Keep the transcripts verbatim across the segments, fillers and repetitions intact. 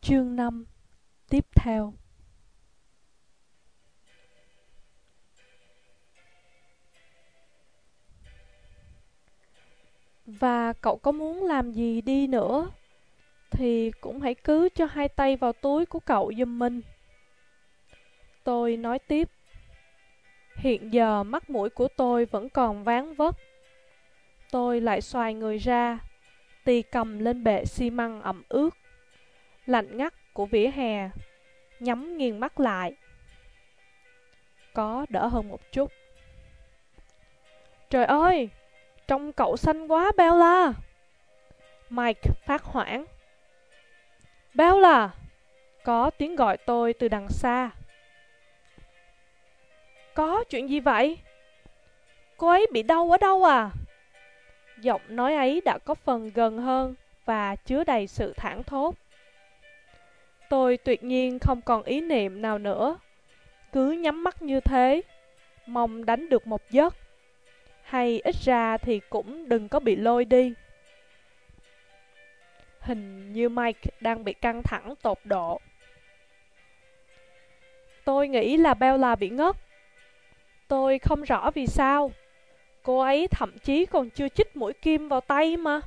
Chương năm tiếp theo. Và cậu có muốn làm gì đi nữa thì cũng hãy cứ cho hai tay vào túi của cậu giùm mình. Tôi nói tiếp. Hiện giờ mắt mũi của tôi vẫn còn váng vất. Tôi lại xoài người ra, tì cầm lên bệ xi măng ẩm ướt, lạnh ngắt của vỉa hè, nhắm nghiêng mắt lại. Có đỡ hơn một chút. Trời ơi, trông cậu xanh quá Bella. Mike phát hoảng. Bella! Có tiếng gọi tôi từ đằng xa. Có chuyện gì vậy? Cô ấy bị đau ở đâu à? Giọng nói ấy đã có phần gần hơn và chứa đầy sự thảng thốt. Tôi tuyệt nhiên không còn ý niệm nào nữa. Cứ nhắm mắt như thế, mong đánh được một giấc. Hay ít ra thì cũng đừng có bị lôi đi. Hình như Mike đang bị căng thẳng tột độ. Tôi nghĩ là Bella bị ngất. Tôi không rõ vì sao. Cô ấy thậm chí còn chưa chích mũi kim vào tay mà.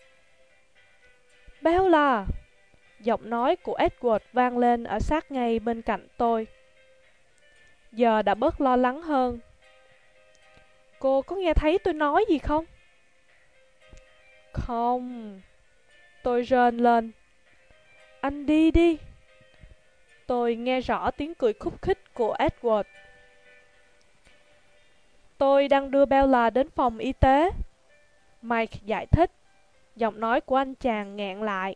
Bella! Giọng nói của Edward vang lên ở sát ngay bên cạnh tôi. Giờ đã bớt lo lắng hơn. Cô có nghe thấy tôi nói gì không? Không. Tôi rên lên. Anh đi đi. Tôi nghe rõ tiếng cười khúc khích của Edward. Tôi đang đưa Bella đến phòng y tế. Mike giải thích. Giọng nói của anh chàng nghẹn lại.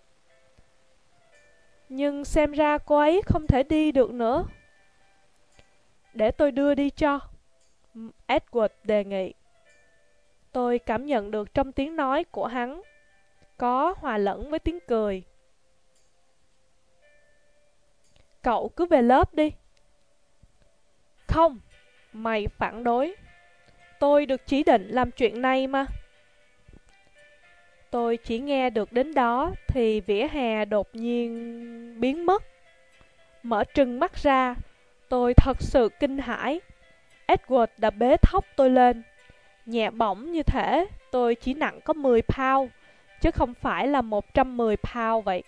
Nhưng xem ra cô ấy không thể đi được nữa. Để tôi đưa đi cho. Edward đề nghị. Tôi cảm nhận được trong tiếng nói của hắn có hòa lẫn với tiếng cười. Cậu cứ về lớp đi. Không, mày phản đối. Tôi được chỉ định làm chuyện này mà. Tôi chỉ nghe được đến đó thì vỉa hè đột nhiên biến mất. Mở trừng mắt ra, tôi thật sự kinh hãi. Edward đã bế thốc tôi lên. Nhẹ bỏng như thể tôi chỉ nặng có mười pound, chứ không phải là một trăm mười pound vậy.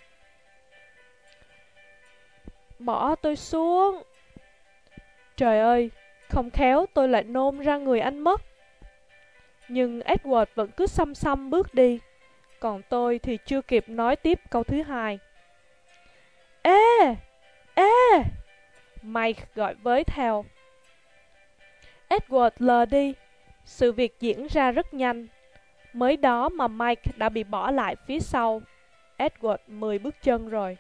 Bỏ tôi xuống. Trời ơi, không khéo tôi lại nôn ra người anh mất. Nhưng Edward vẫn cứ xăm xăm bước đi. Còn tôi thì chưa kịp nói tiếp câu thứ hai. Ê! Ê! Mike gọi với theo. Edward lờ đi. Sự việc diễn ra rất nhanh. Mới đó mà Mike đã bị bỏ lại phía sau. Edward mười bước chân rồi.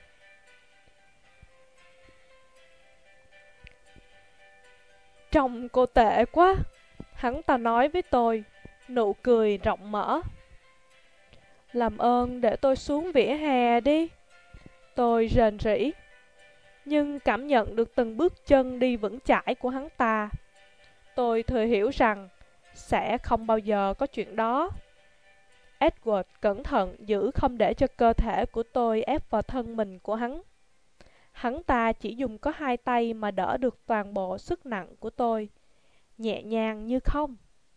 Trông cô tệ quá. Hắn ta nói với tôi, nụ cười rộng mở. Làm ơn để tôi xuống vỉa hè đi. Tôi rền rĩ. Nhưng cảm nhận được từng bước chân đi vững chãi của hắn ta. Tôi thừa hiểu rằng sẽ không bao giờ có chuyện đó. Edward cẩn thận giữ không để cho cơ thể của tôi ép vào thân mình của hắn. Hắn ta chỉ dùng có hai tay mà đỡ được toàn bộ sức nặng của tôi. Nhẹ nhàng như không.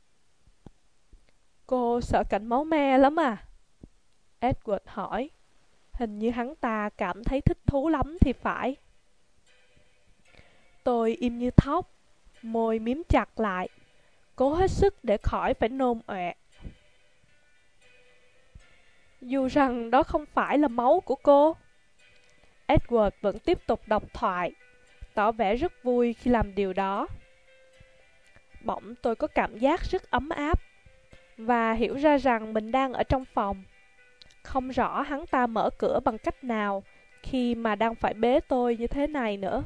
Cô sợ cảnh máu me lắm à? Edward hỏi. Hình như hắn ta cảm thấy thích thú lắm thì phải. Tôi im như thóc, môi miếm chặt lại, cố hết sức để khỏi phải nôn ọe. Dù rằng đó không phải là máu của cô. Edward vẫn tiếp tục đọc thoại, tỏ vẻ rất vui khi làm điều đó. Bỗng tôi có cảm giác rất ấm áp và hiểu ra rằng mình đang ở trong phòng. Không rõ hắn ta mở cửa bằng cách nào khi mà đang phải bế tôi như thế này nữa.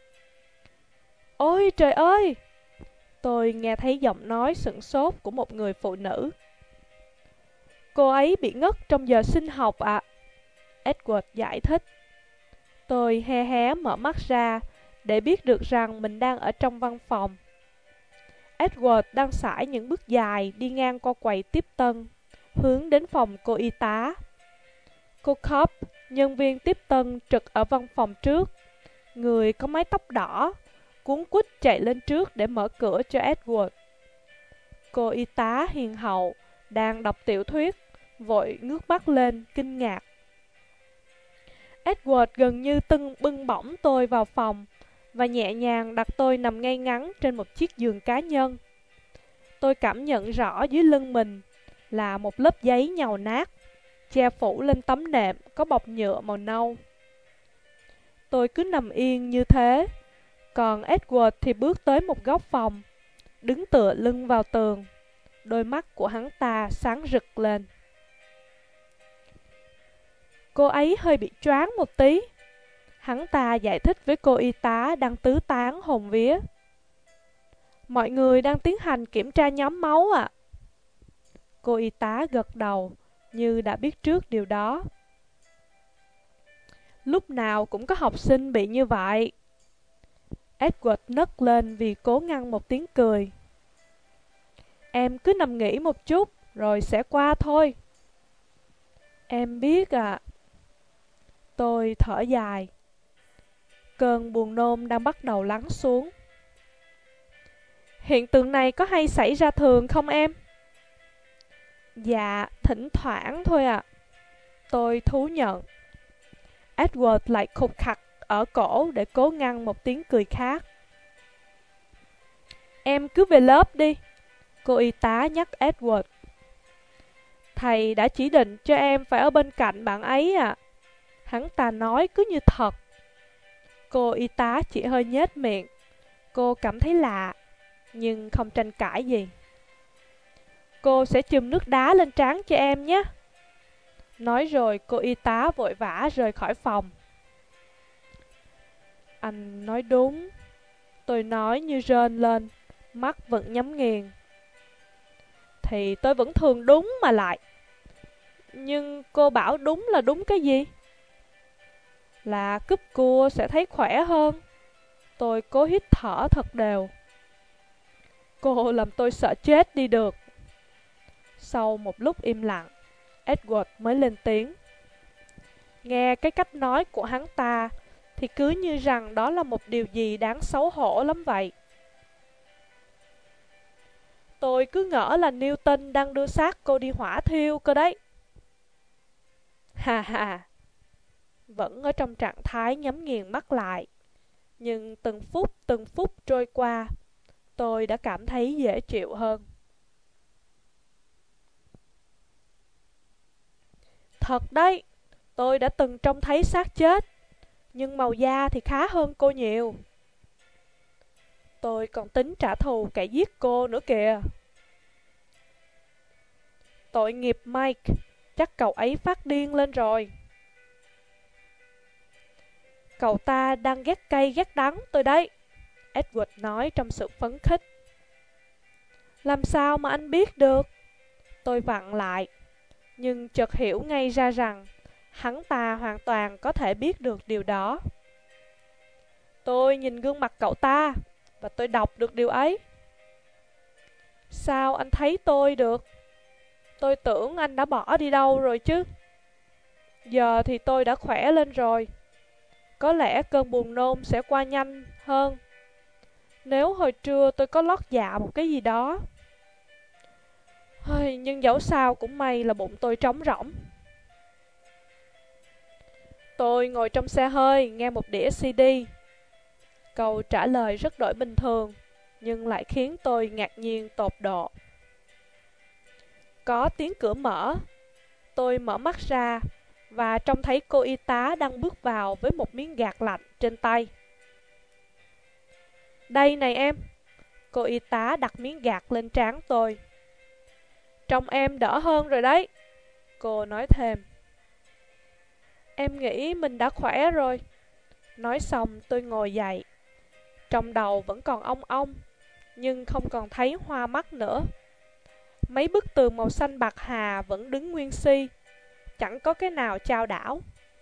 Ôi trời ơi! Tôi nghe thấy giọng nói sửng sốt của một người phụ nữ. Cô ấy bị ngất trong giờ sinh học ạ. À? Edward giải thích. Tôi hé hé mở mắt ra để biết được rằng mình đang ở trong văn phòng. Edward đang sải những bước dài đi ngang qua quầy tiếp tân, hướng đến phòng cô y tá. Cô Cobb Nhân viên tiếp tân trực ở văn phòng trước, người có mái tóc đỏ, cuống quýt chạy lên trước để mở cửa cho Edward. Cô y tá hiền hậu đang đọc tiểu thuyết, vội ngước mắt lên kinh ngạc. Edward gần như tưng bưng bổng tôi vào phòng và nhẹ nhàng đặt tôi nằm ngay ngắn trên một chiếc giường cá nhân. Tôi cảm nhận rõ dưới lưng mình là một lớp giấy nhàu nát, che phủ lên tấm nệm có bọc nhựa màu nâu. Tôi cứ nằm yên như thế, còn Edward thì bước tới một góc phòng, đứng tựa lưng vào tường. Đôi mắt của hắn ta sáng rực lên. Cô ấy hơi bị choáng một tí, hắn ta giải thích với cô y tá đang tứ tán hồn vía. Mọi người đang tiến hành kiểm tra nhóm máu ạ. À? Cô y tá gật đầu, như đã biết trước điều đó. Lúc nào cũng có học sinh bị như vậy. Edward nấc lên vì cố ngăn một tiếng cười. Em cứ nằm nghỉ một chút, rồi sẽ qua thôi. Em biết ạ. À. Tôi thở dài. Cơn buồn nôn đang bắt đầu lắng xuống. Hiện tượng này có hay xảy ra thường không em? Dạ, thỉnh thoảng thôi ạ. À. Tôi thú nhận. Edward lại khục khặc ở cổ để cố ngăn một tiếng cười khác. Em cứ về lớp đi, cô y tá nhắc Edward. Thầy đã chỉ định cho em phải ở bên cạnh bạn ấy à. Hắn ta nói cứ như thật. Cô y tá chỉ hơi nhếch miệng. Cô cảm thấy lạ, nhưng không tranh cãi gì. Cô sẽ chùm nước đá lên trán cho em nhé. Nói rồi cô y tá vội vã rời khỏi phòng. Anh nói đúng. Tôi nói như rên lên, mắt vẫn nhắm nghiền. Thì tôi vẫn thường đúng mà lại. Nhưng cô bảo đúng là đúng cái gì? Là cúp cua sẽ thấy khỏe hơn. Tôi cố hít thở thật đều. Cô làm tôi sợ chết đi được. Sau một lúc im lặng, Edward mới lên tiếng. Nghe cái cách nói của hắn ta thì cứ như rằng đó là một điều gì đáng xấu hổ lắm vậy. Tôi cứ ngỡ là Newton đang đưa xác cô đi hỏa thiêu cơ đấy. Hà hà. Vẫn ở trong trạng thái nhắm nghiền mắt lại. Nhưng từng phút từng phút trôi qua, tôi đã cảm thấy dễ chịu hơn. Thật đấy, tôi đã từng trông thấy xác chết, nhưng màu da thì khá hơn cô nhiều. Tôi còn tính trả thù kẻ giết cô nữa kìa. Tội nghiệp Mike, chắc cậu ấy phát điên lên rồi. Cậu ta đang ghét cay ghét đắng tôi đấy, Edward nói trong sự phấn khích. Làm sao mà anh biết được? Tôi vặn lại, nhưng chợt hiểu ngay ra rằng hắn ta hoàn toàn có thể biết được điều đó. Tôi nhìn gương mặt cậu ta, và tôi đọc được điều ấy. Sao anh thấy tôi được? Tôi tưởng anh đã bỏ đi đâu rồi chứ. Giờ thì tôi đã khỏe lên rồi. Có lẽ cơn buồn nôn sẽ qua nhanh hơn nếu hồi trưa tôi có lót dạ một cái gì đó. Nhưng dẫu sao cũng may là bụng tôi trống rỗng. Tôi ngồi trong xe hơi nghe một đĩa xê đê. Câu trả lời rất đổi bình thường, nhưng lại khiến tôi ngạc nhiên tột độ. Có tiếng cửa mở. Tôi mở mắt ra và trông thấy cô y tá đang bước vào với một miếng gạc lạnh trên tay. Đây này em. Cô y tá đặt miếng gạc lên trán tôi. Trông em đỡ hơn rồi đấy, cô nói thêm. Em nghĩ mình đã khỏe rồi. Nói xong tôi ngồi dậy. Trong đầu vẫn còn ong ong, nhưng không còn thấy hoa mắt nữa. Mấy bức tường màu xanh bạc hà vẫn đứng nguyên si, chẳng có cái nào chao đảo.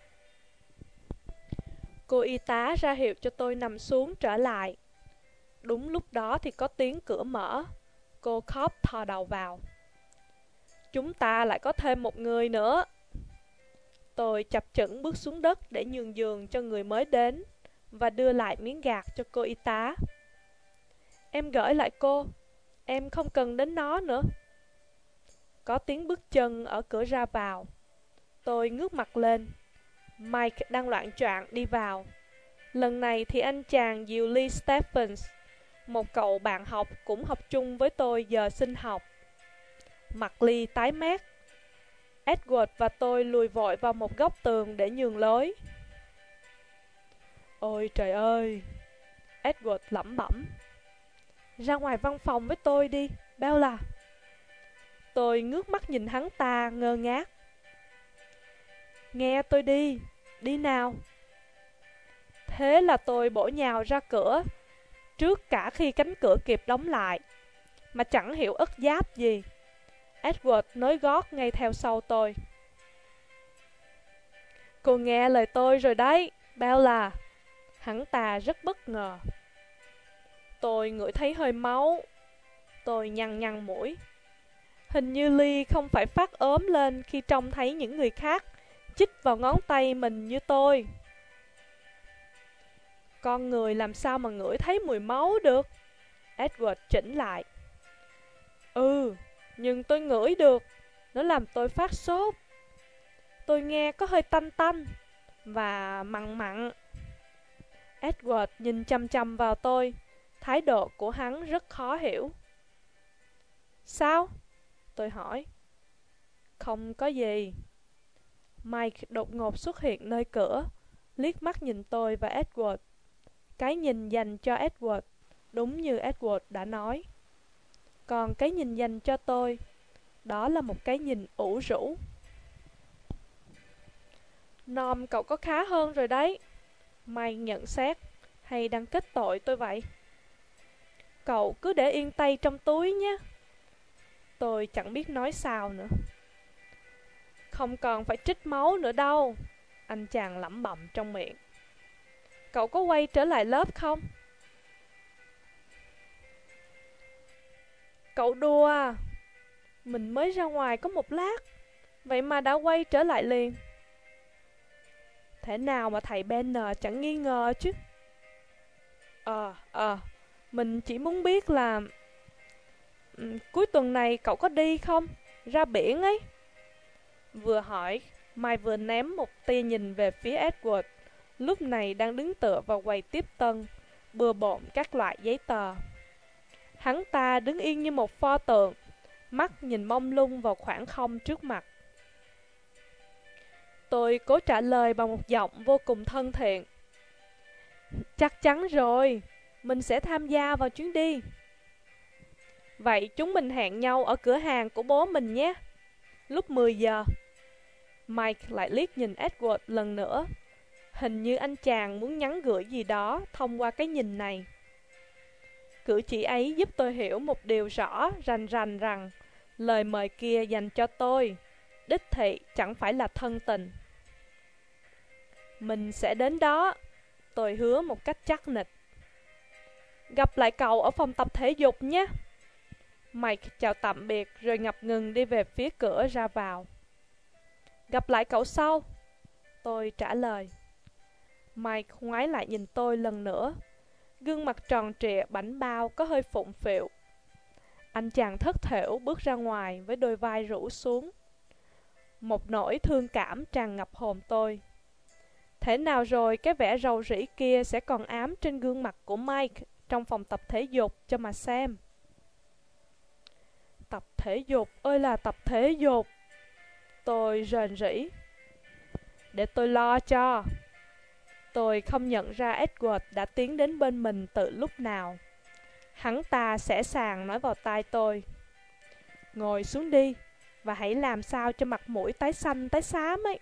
Cô y tá ra hiệu cho tôi nằm xuống trở lại. Đúng lúc đó thì có tiếng cửa mở. Cô Cobb thò đầu vào. Chúng ta lại có thêm một người nữa. Tôi chập chững bước xuống đất để nhường giường cho người mới đến và đưa lại miếng gạc cho cô y tá. Em gửi lại cô, em không cần đến nó nữa. Có tiếng bước chân ở cửa ra vào. Tôi ngước mặt lên. Mike đang loạng choạng đi vào. Lần này thì anh chàng dìu Lee Stephens, một cậu bạn học cũng học chung với tôi giờ sinh học. Mặt Lee tái mét. Edward và tôi lùi vội vào một góc tường để nhường lối. Ôi trời ơi! Edward lẩm bẩm. Ra ngoài văn phòng với tôi đi, Bella. Tôi ngước mắt nhìn hắn ta ngơ ngác. Nghe tôi đi, đi nào. Thế là tôi bổ nhào ra cửa, trước cả khi cánh cửa kịp đóng lại, mà chẳng hiểu ất giáp gì. Edward nối gót ngay theo sau tôi. Cô nghe lời tôi rồi đấy, Bella. Hắn ta rất bất ngờ. Tôi ngửi thấy hơi máu. Tôi nhăn nhăn mũi. Hình như Lee không phải phát ốm lên khi trông thấy những người khác chích vào ngón tay mình như tôi. Con người làm sao mà ngửi thấy mùi máu được? Edward chỉnh lại. Ừ, nhưng tôi ngửi được. Nó làm tôi phát sốt. Tôi nghe có hơi tanh tanh và mặn mặn. Edward nhìn chăm chăm vào tôi. Thái độ của hắn rất khó hiểu. Sao? Tôi hỏi. Không có gì. Mike đột ngột xuất hiện nơi cửa, liếc mắt nhìn tôi và Edward. Cái nhìn dành cho Edward, đúng như Edward đã nói. Còn cái nhìn dành cho tôi, đó là một cái nhìn ủ rũ. Nom, cậu có khá hơn rồi đấy. Mike nhận xét, hay đang kết tội tôi vậy? Cậu cứ để yên tay trong túi nhé. Tôi chẳng biết nói sao nữa. Không còn phải trích máu nữa đâu, anh chàng lẩm bẩm trong miệng. Cậu có quay trở lại lớp không? Cậu đùa à? Mình mới ra ngoài có một lát, vậy mà đã quay trở lại liền. Thế nào mà thầy Banner chẳng nghi ngờ chứ? Ờ, ờ, mình chỉ muốn biết là ừ, cuối tuần này cậu có đi không? Ra biển ấy. Vừa hỏi, Mai vừa ném một tia nhìn về phía Edward, lúc này đang đứng tựa vào quầy tiếp tân, bừa bộn các loại giấy tờ. Hắn ta đứng yên như một pho tượng, mắt nhìn mông lung vào khoảng không trước mặt. Tôi cố trả lời bằng một giọng vô cùng thân thiện. Chắc chắn rồi, mình sẽ tham gia vào chuyến đi. Vậy chúng mình hẹn nhau ở cửa hàng của bố mình nhé, lúc mười giờ. Mike lại liếc nhìn Edward lần nữa. Hình như anh chàng muốn nhắn gửi gì đó thông qua cái nhìn này. Cử chỉ ấy giúp tôi hiểu một điều rõ rành rành rằng lời mời kia dành cho tôi, đích thị chẳng phải là thân tình. Mình sẽ đến đó, tôi hứa một cách chắc nịch. Gặp lại cậu ở phòng tập thể dục nhé. Mike chào tạm biệt rồi ngập ngừng đi về phía cửa ra vào. Gặp lại cậu sau, tôi trả lời. Mike ngoái lại nhìn tôi lần nữa. Gương mặt tròn trịa bảnh bao có hơi phụng phịu. Anh chàng thất thểu bước ra ngoài với đôi vai rũ xuống. Một nỗi thương cảm tràn ngập hồn tôi. Thế nào rồi cái vẻ rầu rĩ kia sẽ còn ám trên gương mặt của Mike trong phòng tập thể dục cho mà xem. Tập thể dục ơi là tập thể dục. Tôi rền rĩ. Để tôi lo cho. Tôi không nhận ra Edward đã tiến đến bên mình từ lúc nào. Hắn ta sẽ sàng nói vào tai tôi. Ngồi xuống đi, và hãy làm sao cho mặt mũi tái xanh tái xám ấy.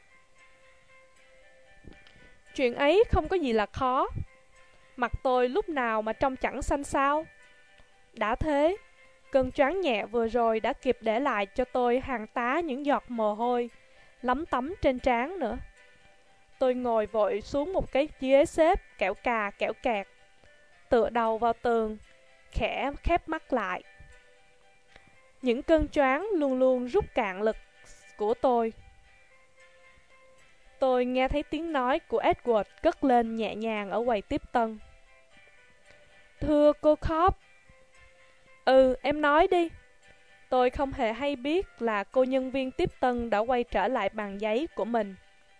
Chuyện ấy không có gì là khó. Mặt tôi lúc nào mà trông chẳng xanh xao. Đã thế, cơn choáng nhẹ vừa rồi đã kịp để lại cho tôi hàng tá những giọt mồ hôi lấm tấm trên trán nữa. Tôi ngồi vội xuống một cái ghế xếp kẽo cà kẽo kẹt, tựa đầu vào tường, khẽ khép mắt lại. Những cơn choáng luôn luôn rút cạn lực của tôi. Tôi nghe thấy tiếng nói của Edward cất lên nhẹ nhàng ở quầy tiếp tân. Thưa cô Cobb. Ừ, em nói đi. Tôi không hề hay biết là cô nhân viên tiếp tân đã quay trở lại bàn giấy của mình.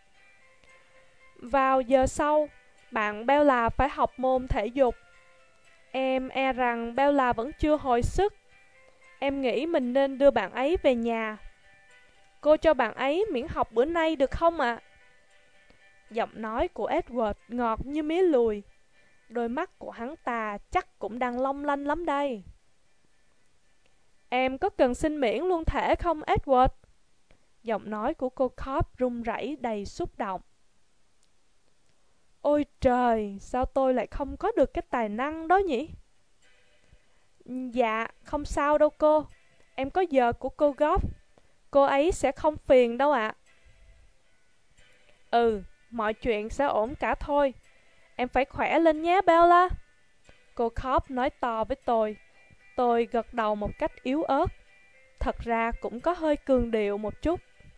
Vào giờ sau, bạn Bella phải học môn thể dục. Em e rằng Bella vẫn chưa hồi sức. Em nghĩ mình nên đưa bạn ấy về nhà. Cô cho bạn ấy miễn học bữa nay được không ạ? Giọng nói của Edward ngọt như mía lùi. Đôi mắt của hắn ta chắc cũng đang long lanh lắm đây. Em có cần xin miễn luôn thể không, Edward? Giọng nói của cô Cobb run rẩy đầy xúc động. Ôi trời, sao tôi lại không có được cái tài năng đó nhỉ? Dạ, không sao đâu cô. Em có giờ của cô Goff. Cô ấy sẽ không phiền đâu ạ. Ừ, mọi chuyện sẽ ổn cả thôi. Em phải khỏe lên nhé, Bella. Cô Cobb nói to với tôi. Tôi gật đầu một cách yếu ớt. Thật ra cũng có hơi cường điệu một chút.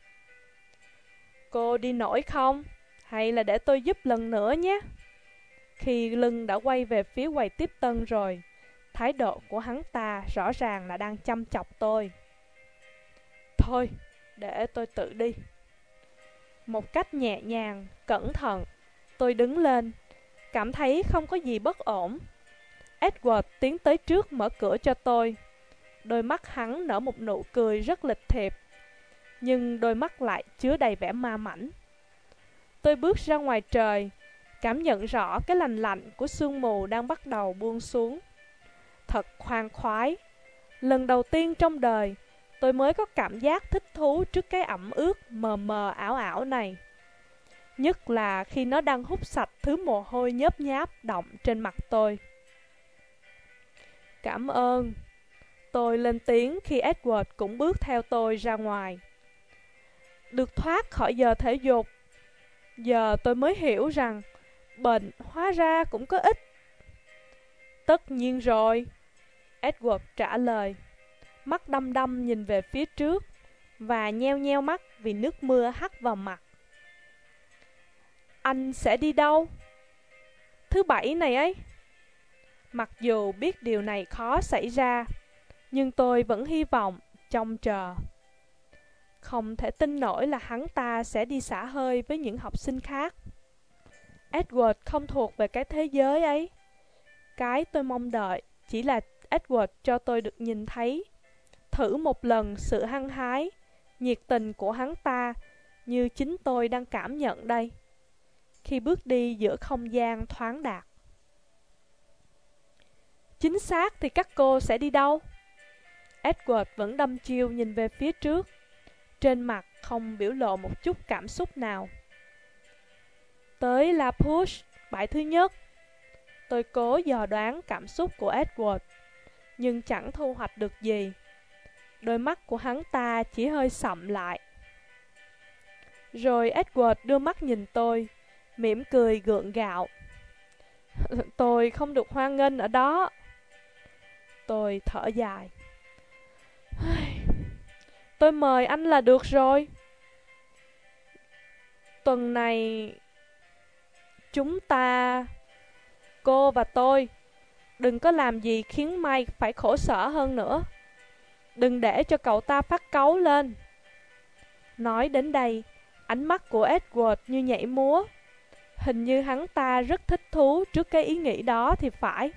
Cô đi nổi không? Hay là để tôi giúp lần nữa nhé? Khi lưng đã quay về phía quầy tiếp tân rồi, thái độ của hắn ta rõ ràng là đang chăm chọc tôi. Thôi, để tôi tự đi. Một cách nhẹ nhàng, cẩn thận, tôi đứng lên, cảm thấy không có gì bất ổn. Edward tiến tới trước mở cửa cho tôi. Đôi mắt hắn nở một nụ cười rất lịch thiệp, nhưng đôi mắt lại chứa đầy vẻ ma mãnh. Tôi bước ra ngoài trời, cảm nhận rõ cái lành lạnh của sương mù đang bắt đầu buông xuống. Thật khoan khoái. Lần đầu tiên trong đời, tôi mới có cảm giác thích thú trước cái ẩm ướt mờ mờ ảo ảo này. Nhất là khi nó đang hút sạch thứ mồ hôi nhớp nháp đọng trên mặt tôi. Cảm ơn. Tôi lên tiếng khi Edward cũng bước theo tôi ra ngoài. Được thoát khỏi giờ thể dục. Giờ tôi mới hiểu rằng bệnh hóa ra cũng có ích. Tất nhiên rồi, Edward trả lời. Mắt đăm đăm nhìn về phía trước và nheo nheo mắt vì nước mưa hắt vào mặt. Anh sẽ đi đâu? Thứ bảy này ấy. Mặc dù biết điều này khó xảy ra, nhưng tôi vẫn hy vọng, trông chờ. Không thể tin nổi là hắn ta sẽ đi xả hơi với những học sinh khác. Edward không thuộc về cái thế giới ấy. Cái tôi mong đợi chỉ là Edward cho tôi được nhìn thấy, thử một lần sự hăng hái, nhiệt tình của hắn ta như chính tôi đang cảm nhận đây, khi bước đi giữa không gian thoáng đạt. Chính xác thì các cô sẽ đi đâu? Edward vẫn đăm chiêu nhìn về phía trước, trên mặt không biểu lộ một chút cảm xúc nào. Tới La Push, bãi thứ nhất. Tôi cố dò đoán cảm xúc của Edward, nhưng chẳng thu hoạch được gì. Đôi mắt của hắn ta chỉ hơi sậm lại. Rồi Edward đưa mắt nhìn tôi, mỉm cười gượng gạo. Tôi không được hoan nghênh ở đó. Tôi thở dài. Tôi mời anh là được rồi. Tuần này chúng ta, cô và tôi, đừng có làm gì khiến Mike phải khổ sở hơn nữa. Đừng để cho cậu ta phát cáu lên. Nói đến đây, ánh mắt của Edward như nhảy múa. Hình như hắn ta rất thích thú trước cái ý nghĩ đó thì phải.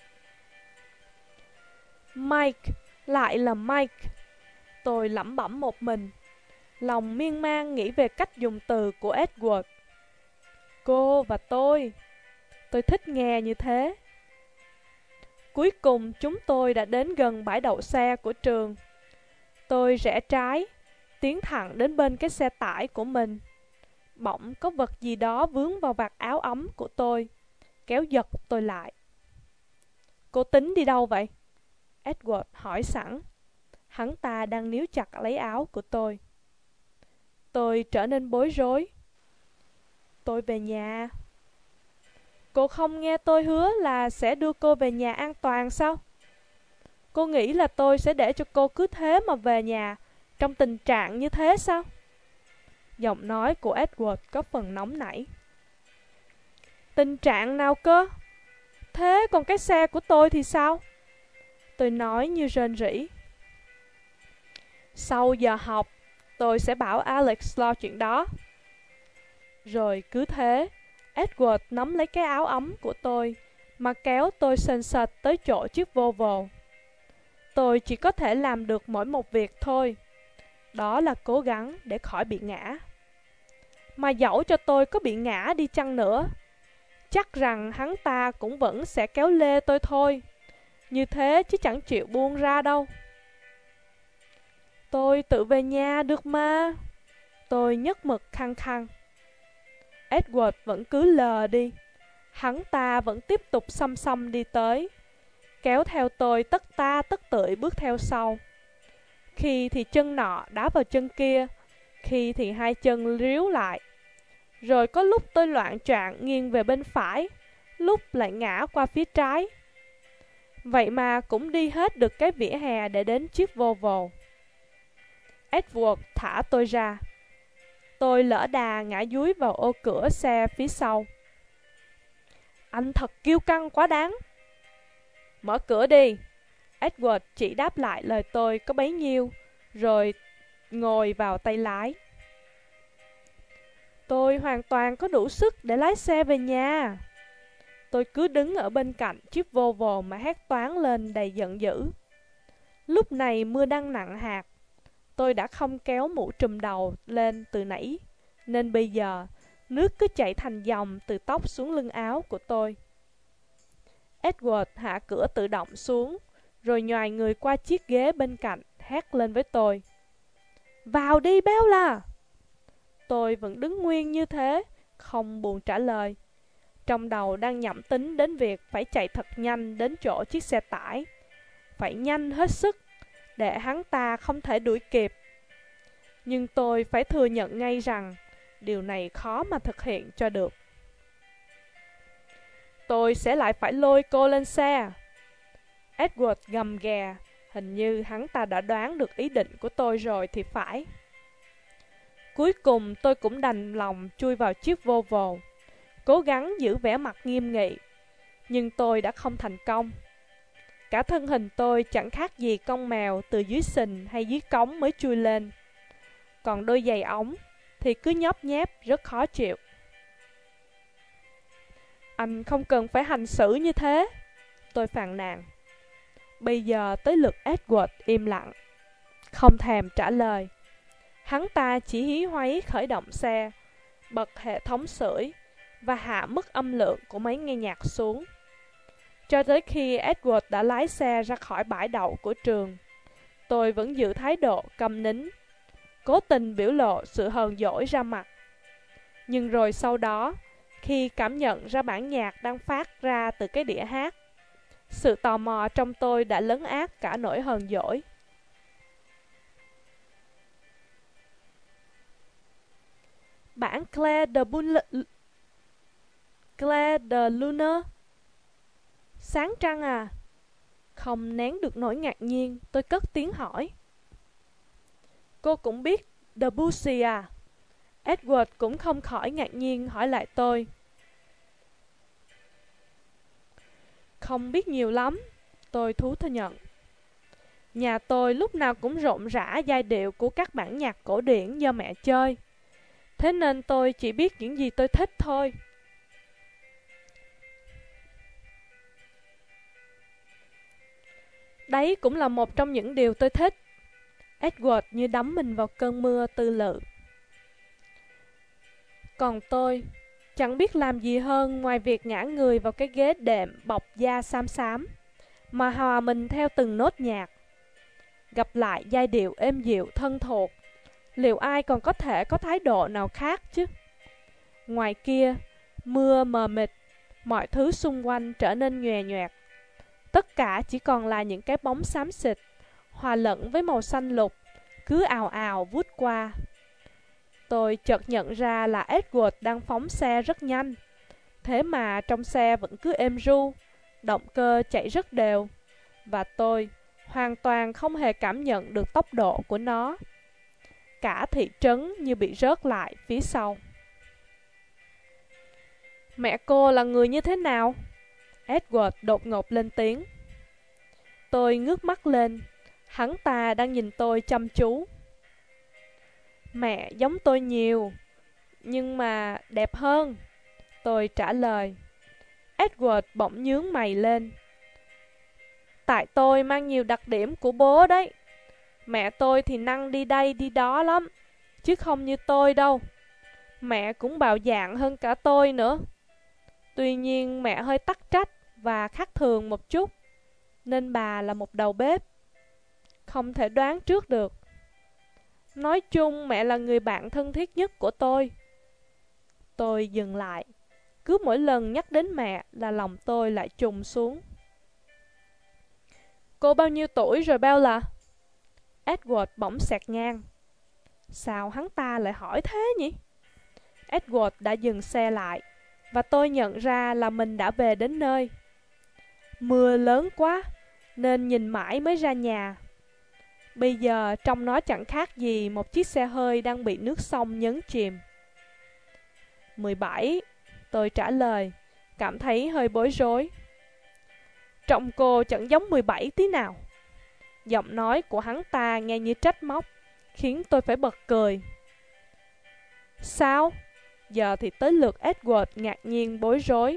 Mike, lại là Mike. Tôi lẩm bẩm một mình, lòng miên man nghĩ về cách dùng từ của Edward. Cô và tôi. Tôi thích nghe như thế. Cuối cùng chúng tôi đã đến gần bãi đậu xe của trường. Tôi rẽ trái, tiến thẳng đến bên cái xe tải của mình. Bỗng có vật gì đó vướng vào vạt áo ấm của tôi, kéo giật tôi lại. Cô tính đi đâu vậy? Edward hỏi sẵn. Hắn ta đang níu chặt lấy áo của tôi. Tôi trở nên bối rối. Tôi về nhà. Cô không nghe tôi hứa là sẽ đưa cô về nhà an toàn sao? Cô nghĩ là tôi sẽ để cho cô cứ thế mà về nhà trong tình trạng như thế sao? Giọng nói của Edward có phần nóng nảy. Tình trạng nào cơ? Thế còn cái xe của tôi thì sao? Tôi nói như rên rỉ. Sau giờ học, tôi sẽ bảo Alex lo chuyện đó. Rồi cứ thế, Edward nắm lấy cái áo ấm của tôi mà kéo tôi sền sệt tới chỗ chiếc Volvo. Tôi chỉ có thể làm được mỗi một việc thôi. Đó là cố gắng để khỏi bị ngã. Mà dẫu cho tôi có bị ngã đi chăng nữa, chắc rằng hắn ta cũng vẫn sẽ kéo lê tôi thôi. Như thế chứ chẳng chịu buông ra đâu. Tôi tự về nhà được mà. Tôi nhấc mực khăng khăng. Edward vẫn cứ lờ đi. Hắn ta vẫn tiếp tục xăm xăm đi tới, kéo theo tôi tất ta tất tưởi bước theo sau. Khi thì chân nọ đá vào chân kia, khi thì hai chân ríu lại. Rồi có lúc tôi loạng choạng nghiêng về bên phải, lúc lại ngã qua phía trái. Vậy mà cũng đi hết được cái vỉa hè để đến chiếc Volvo. Edward thả tôi ra. Tôi lỡ đà ngã dúi vào ô cửa xe phía sau. Anh thật kiêu căng quá đáng. Mở cửa đi. Edward chỉ đáp lại lời tôi có bấy nhiêu, rồi ngồi vào tay lái. Tôi hoàn toàn có đủ sức để lái xe về nhà. Tôi cứ đứng ở bên cạnh chiếc Volvo mà hét toáng lên đầy giận dữ. Lúc này mưa đang nặng hạt. Tôi đã không kéo mũ trùm đầu lên từ nãy, nên bây giờ nước cứ chảy thành dòng từ tóc xuống lưng áo của tôi. Edward hạ cửa tự động xuống, rồi nhoài người qua chiếc ghế bên cạnh, hét lên với tôi. Vào đi Bella! Tôi vẫn đứng nguyên như thế, không buồn trả lời. Trong đầu đang nhẩm tính đến việc phải chạy thật nhanh đến chỗ chiếc xe tải. Phải nhanh hết sức, để hắn ta không thể đuổi kịp. Nhưng tôi phải thừa nhận ngay rằng điều này khó mà thực hiện cho được. Tôi sẽ lại phải lôi cô lên xe. Edward gầm ghè, hình như hắn ta đã đoán được ý định của tôi rồi thì phải. Cuối cùng tôi cũng đành lòng chui vào chiếc Volvo, cố gắng giữ vẻ mặt nghiêm nghị. Nhưng tôi đã không thành công. Cả thân hình tôi chẳng khác gì con mèo từ dưới sình hay dưới cống mới chui lên. Còn đôi giày ống thì cứ nhóp nhép rất khó chịu. Anh không cần phải hành xử như thế, tôi phàn nàn. Bây giờ tới lượt Edward im lặng, không thèm trả lời. Hắn ta chỉ hí hoáy khởi động xe, bật hệ thống sưởi và hạ mức âm lượng của máy nghe nhạc xuống. Cho tới khi Edward đã lái xe ra khỏi bãi đậu của trường, tôi vẫn giữ thái độ câm nín, cố tình biểu lộ sự hờn dỗi ra mặt. Nhưng rồi sau đó, khi cảm nhận ra bản nhạc đang phát ra từ cái đĩa hát, sự tò mò trong tôi đã lấn át cả nỗi hờn dỗi. Bản Claire de Bul Claire de Lune. Sáng trăng à? Không nén được nỗi ngạc nhiên, tôi cất tiếng hỏi. Cô cũng biết Debussy à? Edward cũng không khỏi ngạc nhiên hỏi lại tôi. Không biết nhiều lắm, tôi thú thừa nhận. Nhà tôi lúc nào cũng rộn rã giai điệu của các bản nhạc cổ điển do mẹ chơi. Thế nên tôi chỉ biết những gì tôi thích thôi. Đấy cũng là một trong những điều tôi thích. Edward như đắm mình vào cơn mưa tư lự. Còn tôi chẳng biết làm gì hơn ngoài việc ngã người vào cái ghế đệm bọc da xám xám, mà hòa mình theo từng nốt nhạc. Gặp lại giai điệu êm dịu thân thuộc, liệu ai còn có thể có thái độ nào khác chứ? Ngoài kia, mưa mờ mịt, mọi thứ xung quanh trở nên nhòe nhoẹt. Tất cả chỉ còn là những cái bóng xám xịt, hòa lẫn với màu xanh lục, cứ ào ào vút qua. Tôi chợt nhận ra là Edward đang phóng xe rất nhanh. Thế mà trong xe vẫn cứ êm ru, động cơ chạy rất đều. Và tôi hoàn toàn không hề cảm nhận được tốc độ của nó. cả thị trấn như bị rớt lại phía sau. Mẹ cô là người như thế nào? Edward đột ngột lên tiếng. Tôi ngước mắt lên, hắn ta đang nhìn tôi chăm chú. Mẹ giống tôi nhiều, nhưng mà đẹp hơn, tôi trả lời. Edward bỗng nhướng mày lên. Tại tôi mang nhiều đặc điểm của bố đấy. Mẹ tôi thì năng đi đây đi đó lắm, chứ không như tôi đâu. Mẹ cũng bạo dạn hơn cả tôi nữa. Tuy nhiên mẹ hơi tắc trách và khác thường một chút, nên bà là một đầu bếp. Không thể đoán trước được. Nói chung mẹ là người bạn thân thiết nhất của tôi. Tôi dừng lại. Cứ mỗi lần nhắc đến mẹ là lòng tôi lại trùng xuống. Cô bao nhiêu tuổi rồi Bella? Edward bỗng xẹt ngang. Sao hắn ta lại hỏi thế nhỉ? Edward đã dừng xe lại, và tôi nhận ra là mình đã về đến nơi. Mưa lớn quá, nên nhìn mãi mới ra nhà. Bây giờ trông nó chẳng khác gì một chiếc xe hơi đang bị nước sông nhấn chìm. mười bảy, tôi trả lời, cảm thấy hơi bối rối. Trông cô chẳng giống mười bảy tí nào. Giọng nói của hắn ta nghe như trách móc, khiến tôi phải bật cười. Sao? Giờ thì tới lượt Edward ngạc nhiên bối rối.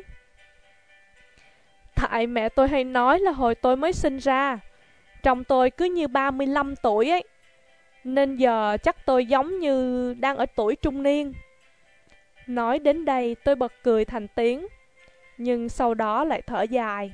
Tại mẹ tôi hay nói là hồi tôi mới sinh ra, trông tôi cứ như ba mươi lăm tuổi ấy. Nên giờ chắc tôi giống như đang ở tuổi trung niên. Nói đến đây tôi bật cười thành tiếng, nhưng sau đó lại thở dài.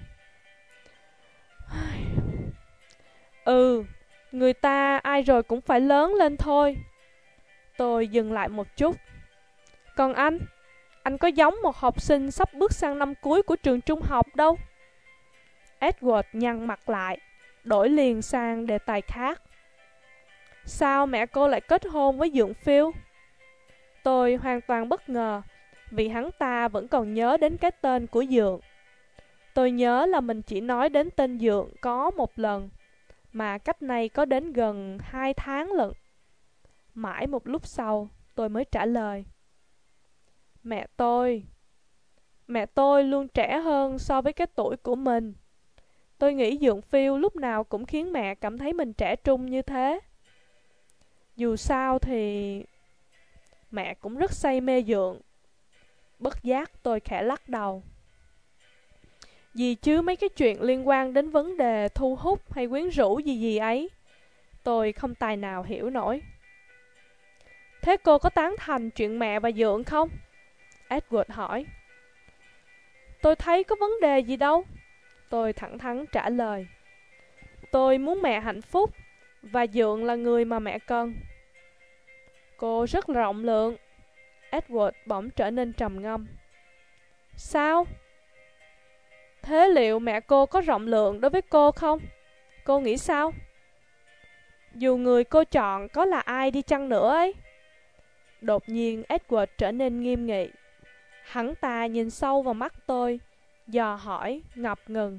Ừ, người ta ai rồi cũng phải lớn lên thôi. Tôi dừng lại một chút. Còn anh, anh có giống một học sinh sắp bước sang năm cuối của trường trung học đâu. Edward nhăn mặt lại, đổi liền sang đề tài khác. Sao mẹ cô lại kết hôn với Dượng Phil? Tôi hoàn toàn bất ngờ, vì hắn ta vẫn còn nhớ đến cái tên của Dượng. Tôi nhớ là mình chỉ nói đến tên Dượng có một lần, mà cách này có đến gần hai tháng lận. Mãi một lúc sau, tôi mới trả lời. Mẹ tôi, mẹ tôi luôn trẻ hơn so với cái tuổi của mình. Tôi nghĩ Dượng Phil lúc nào cũng khiến mẹ cảm thấy mình trẻ trung như thế. Dù sao thì mẹ cũng rất say mê Dượng. Bất giác tôi khẽ lắc đầu. Gì chứ mấy cái chuyện liên quan đến vấn đề thu hút hay quyến rũ gì gì ấy, tôi không tài nào hiểu nổi. Thế cô có tán thành chuyện mẹ và Dượng không? Edward hỏi. Tôi thấy có vấn đề gì đâu. Tôi thẳng thắn trả lời. Tôi muốn mẹ hạnh phúc, và Dượng là người mà mẹ cần. Cô rất là rộng lượng. Edward bỗng trở nên trầm ngâm. Sao? Thế liệu mẹ cô có rộng lượng đối với cô không? Cô nghĩ sao? Dù người cô chọn có là ai đi chăng nữa ấy. Đột nhiên Edward trở nên nghiêm nghị. Hắn ta nhìn sâu vào mắt tôi, dò hỏi ngập ngừng.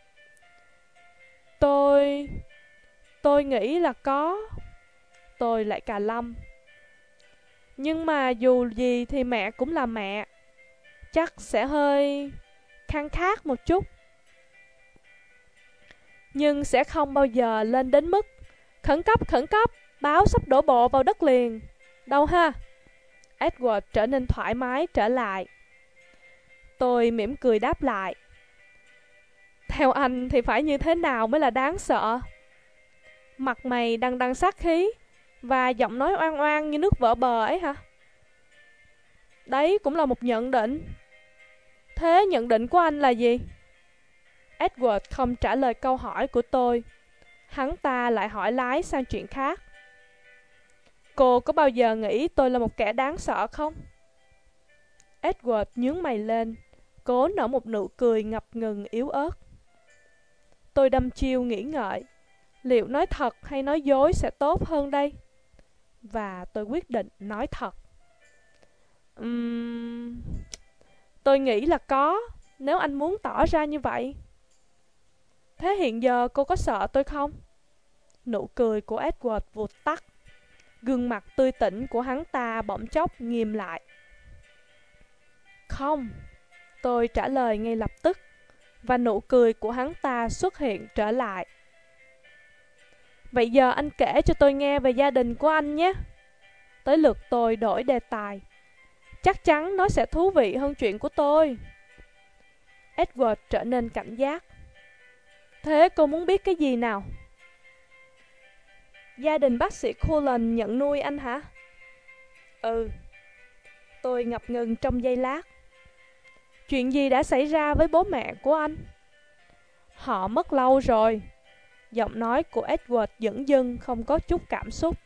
Tôi... Tôi nghĩ là có. Tôi lại cà lâm. Nhưng mà dù gì thì mẹ cũng là mẹ. Chắc sẽ hơi khăng khát một chút, nhưng sẽ không bao giờ lên đến mức khẩn cấp khẩn cấp, báo sắp đổ bộ vào đất liền đâu ha. Edward trở nên thoải mái trở lại. Tôi mỉm cười đáp lại. Theo anh thì phải như thế nào mới là đáng sợ? Mặt mày đằng đằng sát khí, và giọng nói oan oan như nước vỡ bờ ấy hả? Đấy cũng là một nhận định. Thế nhận định của anh là gì? Edward không trả lời câu hỏi của tôi. Hắn ta lại hỏi lái sang chuyện khác. Cô có bao giờ nghĩ tôi là một kẻ đáng sợ không? Edward nhướng mày lên, cố nở một nụ cười ngập ngừng yếu ớt. Tôi đăm chiêu nghĩ ngợi, liệu nói thật hay nói dối sẽ tốt hơn đây? Và tôi quyết định nói thật. Uhm... Tôi nghĩ là có, nếu anh muốn tỏ ra như vậy. Thế hiện giờ cô có sợ tôi không? Nụ cười của Edward vụt tắt. Gương mặt tươi tỉnh của hắn ta bỗng chốc nghiêm lại. Không, tôi trả lời ngay lập tức, và nụ cười của hắn ta xuất hiện trở lại. Vậy giờ anh kể cho tôi nghe về gia đình của anh nhé. Tới lượt tôi đổi đề tài. Chắc chắn nó sẽ thú vị hơn chuyện của tôi. Edward trở nên cảnh giác. Thế cô muốn biết cái gì nào? Gia đình bác sĩ Cullen nhận nuôi anh hả? Ừ. Tôi ngập ngừng trong giây lát. Chuyện gì đã xảy ra với bố mẹ của anh? Họ mất lâu rồi. Giọng nói của Edward dửng dưng, không có chút cảm xúc.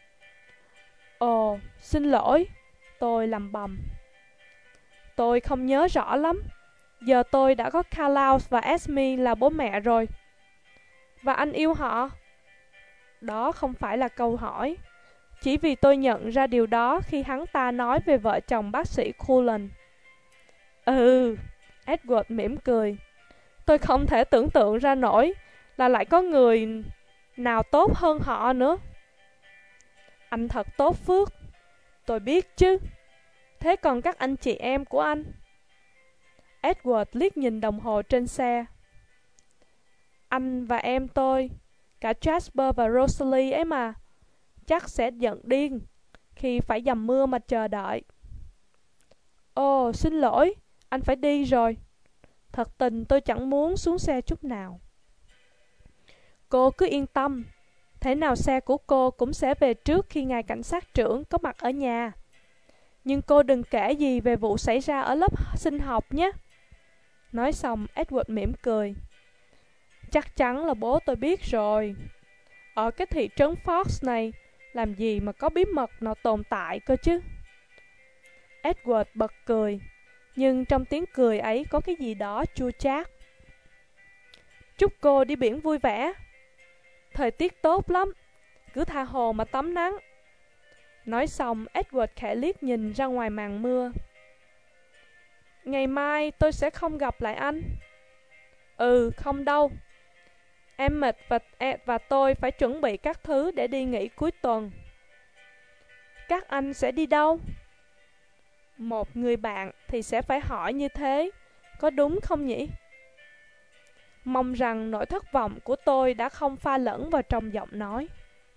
Ồ, xin lỗi. Tôi lầm bầm. Tôi không nhớ rõ lắm. Giờ tôi đã có Carlisle và Esme là bố mẹ rồi. Và anh yêu họ? Đó không phải là câu hỏi. Chỉ vì tôi nhận ra điều đó khi hắn ta nói về vợ chồng bác sĩ Cullen. Ừ, Edward mỉm cười. Tôi không thể tưởng tượng ra nổi là lại có người nào tốt hơn họ nữa. Anh thật tốt phước. Tôi biết chứ. Thế còn các anh chị em của anh? Edward liếc nhìn đồng hồ trên xe. Anh và em tôi, cả Jasper và Rosalie ấy mà, chắc sẽ giận điên khi phải dầm mưa mà chờ đợi. Ồ, xin lỗi, anh phải đi rồi. Thật tình tôi chẳng muốn xuống xe chút nào. Cô cứ yên tâm. Thế nào xe của cô cũng sẽ về trước khi ngài cảnh sát trưởng có mặt ở nhà. Nhưng cô đừng kể gì về vụ xảy ra ở lớp sinh học nhé. Nói xong, Edward mỉm cười. Chắc chắn là bố tôi biết rồi. Ở cái thị trấn Fox này, làm gì mà có bí mật nào tồn tại cơ chứ? Edward bật cười, nhưng trong tiếng cười ấy có cái gì đó chua chát. Chúc cô đi biển vui vẻ. Thời tiết tốt lắm, cứ tha hồ mà tắm nắng. Nói xong, Edward khẽ liếc nhìn ra ngoài màn mưa. Ngày mai tôi sẽ không gặp lại anh. Ừ, không đâu. Emmet và, và tôi phải chuẩn bị các thứ để đi nghỉ cuối tuần. Các anh sẽ đi đâu? Một người bạn thì sẽ phải hỏi như thế, có đúng không nhỉ? Mong rằng nỗi thất vọng của tôi đã không pha lẫn vào trong giọng nói.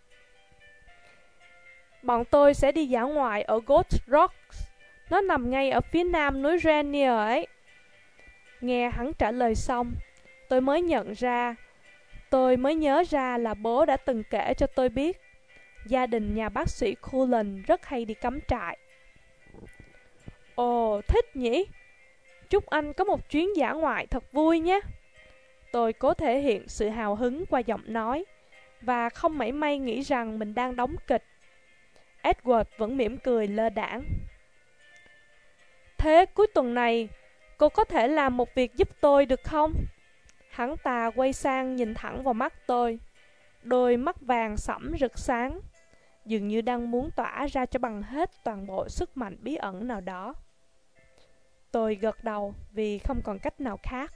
Bọn tôi sẽ đi dã ngoại ở Gold Rocks. Nó nằm ngay ở phía nam núi Rainier ấy. Nghe hắn trả lời xong, tôi mới nhận ra, tôi mới nhớ ra là bố đã từng kể cho tôi biết gia đình nhà bác sĩ Cullen rất hay đi cắm trại. Ồ, thích nhỉ? Chúc anh có một chuyến dã ngoại thật vui nhé. Tôi cố thể hiện sự hào hứng qua giọng nói, và không mảy may nghĩ rằng mình đang đóng kịch. Edward vẫn mỉm cười lơ đãng. Thế cuối tuần này, cô có thể làm một việc giúp tôi được không? Hắn ta quay sang nhìn thẳng vào mắt tôi. Đôi mắt vàng sẫm rực sáng, dường như đang muốn tỏa ra cho bằng hết toàn bộ sức mạnh bí ẩn nào đó. Tôi gật đầu vì không còn cách nào khác.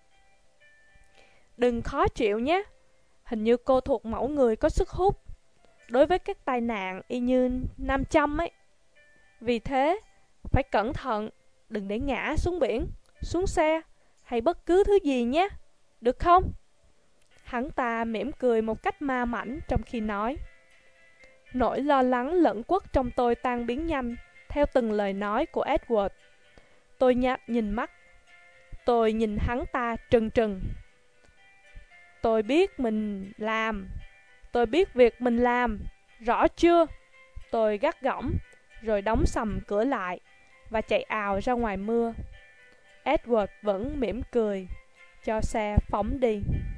Đừng khó chịu nhé. Hình như cô thuộc mẫu người có sức hút đối với các tai nạn y như nam châm ấy. Vì thế, phải cẩn thận, đừng để ngã xuống biển, xuống xe, hay bất cứ thứ gì nhé. Được không? Hắn ta mỉm cười một cách ma mãnh trong khi nói. Nỗi lo lắng lẫn quất trong tôi tan biến nhanh theo từng lời nói của Edward. Tôi nhạt nhìn mắt. Tôi nhìn hắn ta trừng trừng. Tôi biết mình làm. Tôi biết việc mình làm. Rõ chưa? Tôi gắt gỏng, rồi đóng sầm cửa lại và chạy ào ra ngoài mưa. Edward vẫn mỉm cười, cho xe phóng đi.